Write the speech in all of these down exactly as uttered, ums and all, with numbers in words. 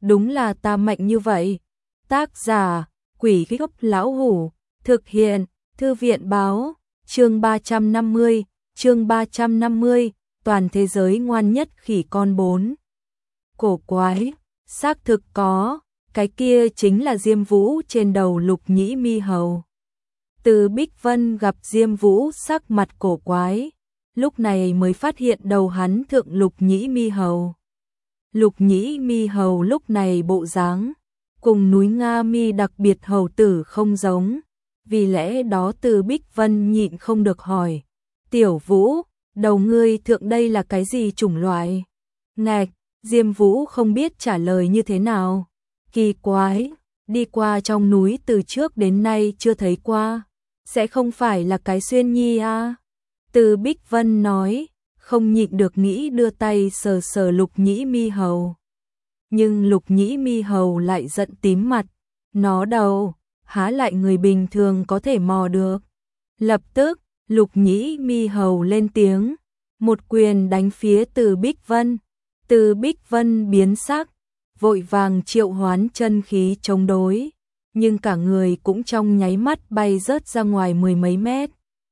đúng là ta mạnh như vậy. Tác giả, Quỷ Gốc Lão Hủ, thực hiện, Thư viện Báo, chương ba trăm năm mươi, chương ba trăm năm mươi, toàn thế giới ngoan nhất khỉ con bốn. Cổ quái, xác thực có, cái kia chính là Diêm Vũ trên đầu Lục Nhĩ Mi Hầu. Từ Bích Vân gặp Diêm Vũ sắc mặt cổ quái, lúc này mới phát hiện đầu hắn thượng Lục Nhĩ Mi Hầu. Lục Nhĩ Mi Hầu lúc này bộ dáng cùng núi Nga Mi đặc biệt hầu tử không giống, vì lẽ đó Từ Bích Vân nhịn không được hỏi, Tiểu Vũ, đầu ngươi thượng đây là cái gì chủng loại? Ngạch, Diêm Vũ không biết trả lời như thế nào. Kỳ quái, đi qua trong núi từ trước đến nay chưa thấy qua, sẽ không phải là cái xuyên nhi à? Từ Bích Vân nói, không nhịn được nghĩ đưa tay sờ sờ Lục Nhĩ Mi Hầu. Nhưng Lục Nhĩ Mi Hầu lại giận tím mặt, nó đầu, há lại người bình thường có thể mò được. Lập tức, Lục Nhĩ Mi Hầu lên tiếng, một quyền đánh phía Từ Bích Vân. Từ Bích Vân biến sắc, vội vàng triệu hoán chân khí chống đối, nhưng cả người cũng trong nháy mắt bay rớt ra ngoài mười mấy mét.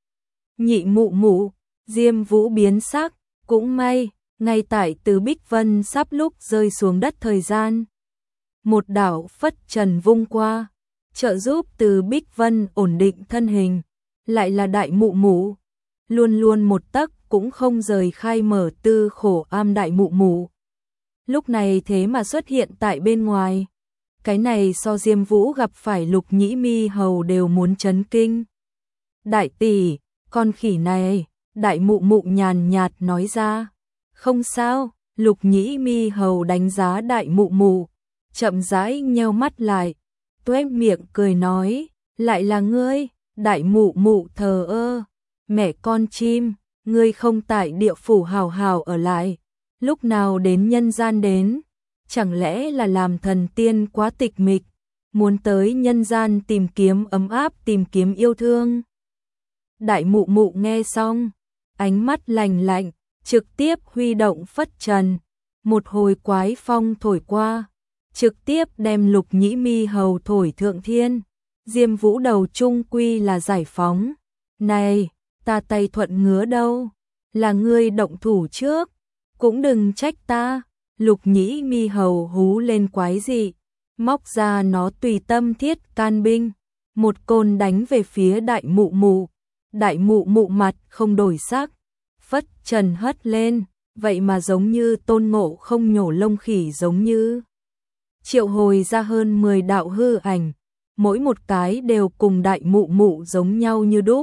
Nhị mụ mụ, Diêm Vũ biến sắc, cũng may, ngay tại Từ Bích Vân sắp lúc rơi xuống đất thời gian. Một đạo phất trần vung qua, trợ giúp Từ Bích Vân ổn định thân hình, lại là đại mụ mụ, luôn luôn một tấc cũng không rời khai mở Tư Khổ Am đại mụ mụ. Lúc này thế mà xuất hiện tại bên ngoài. Cái này so Diêm Vũ gặp phải Lục Nhĩ Mi Hầu đều muốn chấn kinh. Đại tỷ, con khỉ này, đại mụ mụ nhàn nhạt nói ra. Không sao, Lục Nhĩ Mi Hầu đánh giá đại mụ mụ, chậm rãi nheo mắt lại, tuét miệng cười nói, lại là ngươi. Đại mụ mụ thờ ơ, mẹ con chim, ngươi không tại địa phủ hào hào ở lại, lúc nào đến nhân gian đến, chẳng lẽ là làm thần tiên quá tịch mịch, muốn tới nhân gian tìm kiếm ấm áp, tìm kiếm yêu thương. Đại mụ mụ nghe xong, ánh mắt lạnh lạnh, trực tiếp huy động phất trần, một hồi quái phong thổi qua, trực tiếp đem Lục Nhĩ Mi Hầu thổi thượng thiên. Diêm Vũ đầu trung quy là giải phóng. Này, ta tay thuận ngứa đâu, là ngươi động thủ trước, cũng đừng trách ta. Lục Nhĩ Mi Hầu hú lên quái dị, móc ra nó tùy tâm thiết can binh, một côn đánh về phía đại mụ mụ. Đại mụ mụ mặt không đổi sắc, phất trần hất lên, vậy mà giống như Tôn Ngộ Không nhổ lông khỉ giống như. Triệu hồi ra hơn mười đạo hư ảnh, mỗi một cái đều cùng đại mụ mụ giống nhau như đúc.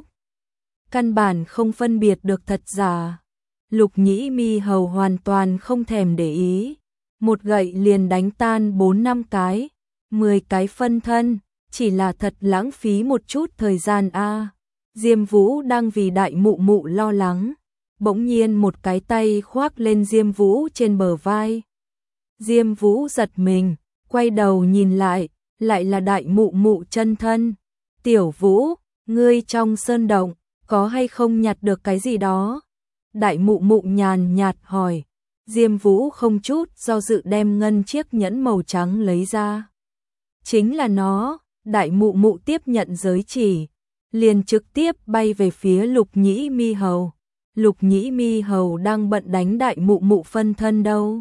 Căn bản không phân biệt được thật giả. Lục Nhĩ Mi Hầu hoàn toàn không thèm để ý, một gậy liền đánh tan bốn năm cái, mười cái phân thân, chỉ là thật lãng phí một chút thời gian a. À. Diêm Vũ đang vì đại mụ mụ lo lắng, bỗng nhiên một cái tay khoác lên Diêm Vũ trên bờ vai. Diêm Vũ giật mình, quay đầu nhìn lại, lại là đại mụ mụ chân thân. Tiểu Vũ, ngươi trong sơn động, có hay không nhặt được cái gì đó? Đại mụ mụ nhàn nhạt hỏi. Diêm Vũ không chút do dự đem ngân chiếc nhẫn màu trắng lấy ra. Chính là nó, đại mụ mụ tiếp nhận giới chỉ, liền trực tiếp bay về phía Lục Nhĩ Mi Hầu. Lục Nhĩ Mi Hầu đang bận đánh đại mụ mụ phân thân đâu.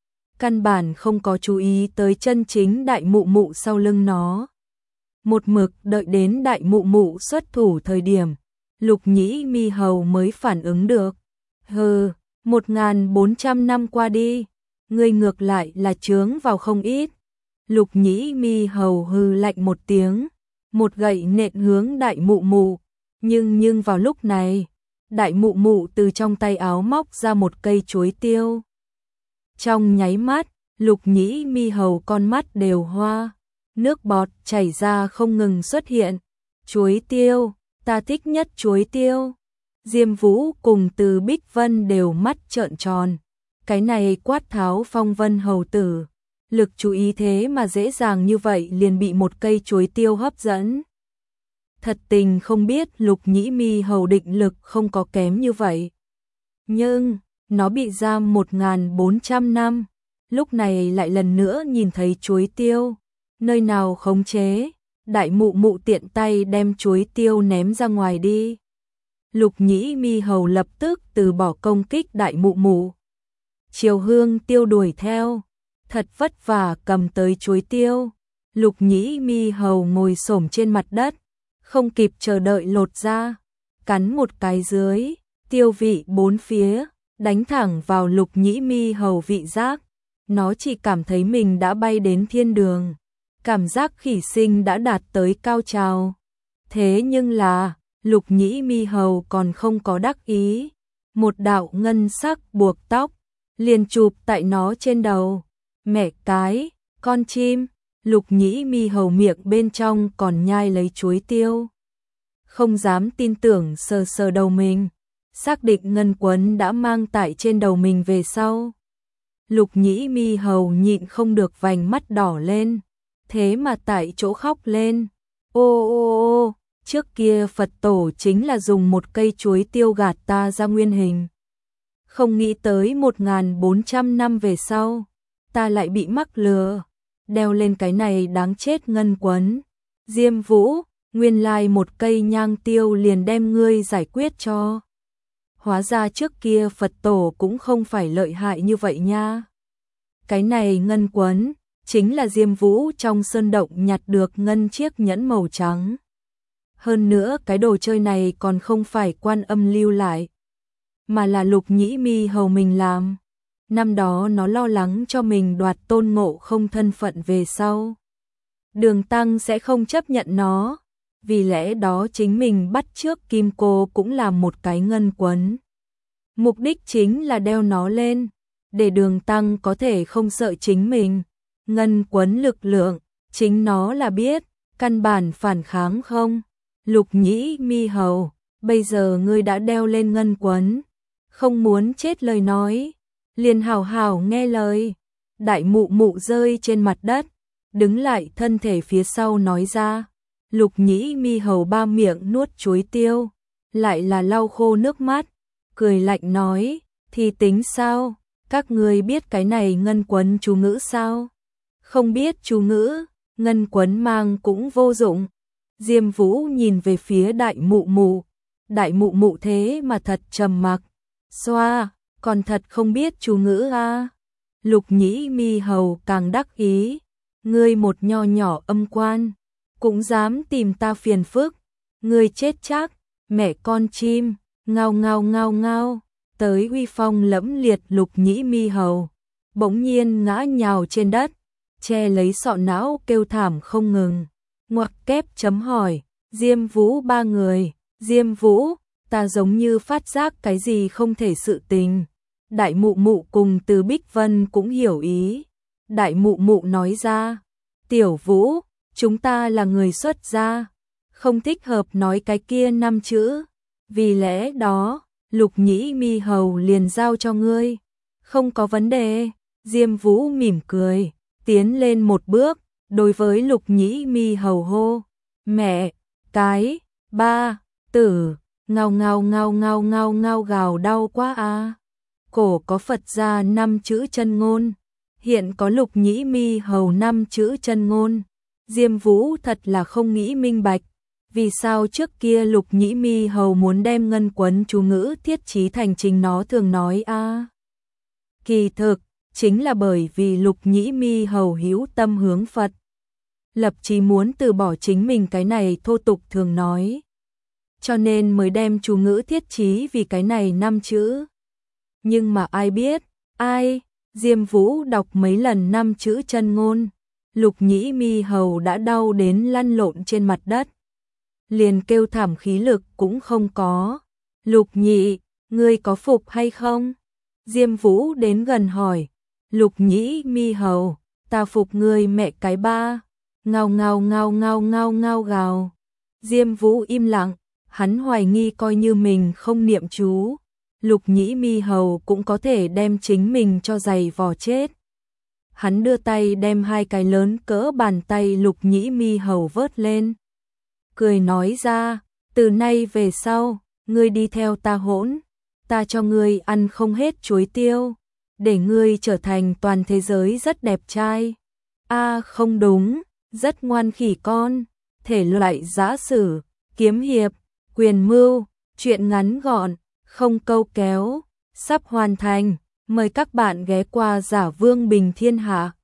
Căn bản không có chú ý tới chân chính đại mụ mụ sau lưng nó. Một mực đợi đến đại mụ mụ xuất thủ thời điểm, Lục Nhĩ Mi Hầu mới phản ứng được. Hừ, một nghìn bốn trăm năm qua đi, ngươi ngược lại là chướng vào không ít. Lục Nhĩ Mi Hầu hừ lạnh một tiếng, một gậy nện hướng đại mụ mụ. Nhưng nhưng vào lúc này, đại mụ mụ từ trong tay áo móc ra một cây chuối tiêu. Trong nháy mắt, Lục Nhĩ Mi Hầu con mắt đều hoa, nước bọt chảy ra không ngừng xuất hiện. Chuối tiêu, ta thích nhất chuối tiêu. Diêm Vũ cùng Từ Bích Vân đều mắt trợn tròn. Cái này Quát Tháo Phong Vân hầu tử, lực chú ý thế mà dễ dàng như vậy liền bị một cây chuối tiêu hấp dẫn. Thật tình không biết Lục Nhĩ Mi Hầu định lực không có kém như vậy. Nhưng, nó bị giam một nghìn bốn trăm năm, lúc này lại lần nữa nhìn thấy chuối tiêu, nơi nào khống chế, đại mụ mụ tiện tay đem chuối tiêu ném ra ngoài đi. Lục Nhĩ Mi Hầu lập tức từ bỏ công kích đại mụ mụ. Triều Hương Tiêu đuổi theo, thật vất vả cầm tới chuối tiêu. Lục Nhĩ Mi Hầu ngồi xổm trên mặt đất, không kịp chờ đợi lột ra, cắn một cái dưới, tiêu vị bốn phía, đánh thẳng vào Lục Nhĩ Mi Hầu vị giác. Nó chỉ cảm thấy mình đã bay đến thiên đường, cảm giác khỉ sinh đã đạt tới cao trào. Thế nhưng là, Lục Nhĩ Mi Hầu còn không có đắc ý, một đạo ngân sắc buộc tóc liền chụp tại nó trên đầu. Mẹ cái, con chim, Lục Nhĩ Mi Hầu miệng bên trong còn nhai lấy chuối tiêu. Không dám tin tưởng sờ sờ đầu mình, xác định ngân quấn đã mang tại trên đầu mình về sau. Lục Nhĩ Mi Hầu nhịn không được vành mắt đỏ lên, thế mà tại chỗ khóc lên. Ô ô ô, trước kia Phật tổ chính là dùng một cây chuối tiêu gạt ta ra nguyên hình. Không nghĩ tới một nghìn bốn trăm năm về sau, ta lại bị mắc lừa, đeo lên cái này đáng chết ngân quấn. Diêm Vũ, nguyên lai một cây nhang tiêu liền đem ngươi giải quyết cho. Hóa ra trước kia Phật tổ cũng không phải lợi hại như vậy nha. Cái này ngân quấn, chính là Diêm Vũ trong sơn động nhặt được ngân chiếc nhẫn màu trắng. Hơn nữa cái đồ chơi này còn không phải Quan Âm lưu lại, mà là Lục Nhĩ Mi Hầu mình làm. Năm đó nó lo lắng cho mình đoạt Tôn Ngộ Không thân phận về sau, Đường Tăng sẽ không chấp nhận nó, vì lẽ đó chính mình bắt trước Kim Cô cũng làm một cái ngân quấn. Mục đích chính là đeo nó lên, để Đường Tăng có thể không sợ chính mình. Ngân quấn lực lượng, chính nó là biết, căn bản phản kháng không. Lục Nhĩ Mi Hầu, bây giờ ngươi đã đeo lên ngân quấn, không muốn chết lời nói, liền hảo hảo nghe lời. Đại mụ mụ rơi trên mặt đất, đứng lại thân thể phía sau nói ra. Lục Nhĩ Mi Hầu ba miệng nuốt chuối tiêu, lại là lau khô nước mắt, cười lạnh nói, thì tính sao, các ngươi biết cái này ngân quấn chú ngữ sao? Không biết chú ngữ, ngân quấn mang cũng vô dụng. Diêm Vũ nhìn về phía đại mụ mụ, đại mụ mụ thế mà thật trầm mặc, xoa, còn thật không biết chú ngữ a. Lục Nhĩ Mi Hầu càng đắc ý, ngươi một nho nhỏ âm quan, cũng dám tìm ta phiền phức, ngươi chết chắc, mẹ con chim, ngao ngao ngao ngao. Tới uy phong lẫm liệt Lục Nhĩ Mi Hầu, bỗng nhiên ngã nhào trên đất, che lấy sọ não kêu thảm không ngừng. Ngoặc kép chấm hỏi, Diêm Vũ ba người, Diêm Vũ, ta giống như phát giác cái gì không thể sự tình. Đại mụ mụ cùng Từ Bích Vân cũng hiểu ý. Đại mụ mụ nói ra, Tiểu Vũ, chúng ta là người xuất gia, không thích hợp nói cái kia năm chữ. Vì lẽ đó, Lục Nhĩ Mi Hầu liền giao cho ngươi. Không có vấn đề. Diêm Vũ mỉm cười, tiến lên một bước, đối với Lục Nhĩ Mi Hầu hô, mẹ, cái, ba, tử, ngao ngao ngao ngao ngao ngao gào đau quá a. Cổ có Phật gia năm chữ chân ngôn, hiện có Lục Nhĩ Mi Hầu năm chữ chân ngôn. Diêm Vũ thật là không nghĩ minh bạch, vì sao trước kia Lục Nhĩ Mi Hầu muốn đem ngân quấn chú ngữ thiết trí thành chính nó thường nói a. Kỳ thực, chính là bởi vì Lục Nhĩ Mi Hầu hữu tâm hướng Phật, lập chí muốn từ bỏ chính mình cái này thô tục thường nói, cho nên mới đem chú ngữ thiết trí vì cái này năm chữ. Nhưng mà ai biết, ai, Diêm Vũ đọc mấy lần năm chữ chân ngôn, Lục Nhĩ Mi Hầu đã đau đến lăn lộn trên mặt đất, liền kêu thảm khí lực cũng không có. Lục Nhị, ngươi có phục hay không? Diêm Vũ đến gần hỏi. Lục Nhĩ Mi Hầu, ta phục ngươi mẹ cái ba. Ngao ngao ngao ngao ngao ngao gào. Diêm Vũ im lặng, hắn hoài nghi coi như mình không niệm chú, Lục Nhĩ Mi Hầu cũng có thể đem chính mình cho giày vò chết. Hắn đưa tay đem hai cái lớn cỡ bàn tay Lục Nhĩ Mi Hầu vớt lên, cười nói ra, từ nay về sau, ngươi đi theo ta hỗn, ta cho ngươi ăn không hết chuối tiêu. để ngươi trở thành toàn thế giới rất đẹp trai. A không đúng, rất ngoan khỉ con, thể loại giã sử, kiếm hiệp, quyền mưu, truyện ngắn gọn, không câu kéo, sắp hoàn thành, mời các bạn ghé qua Giả Vương Bình Thiên Hạ.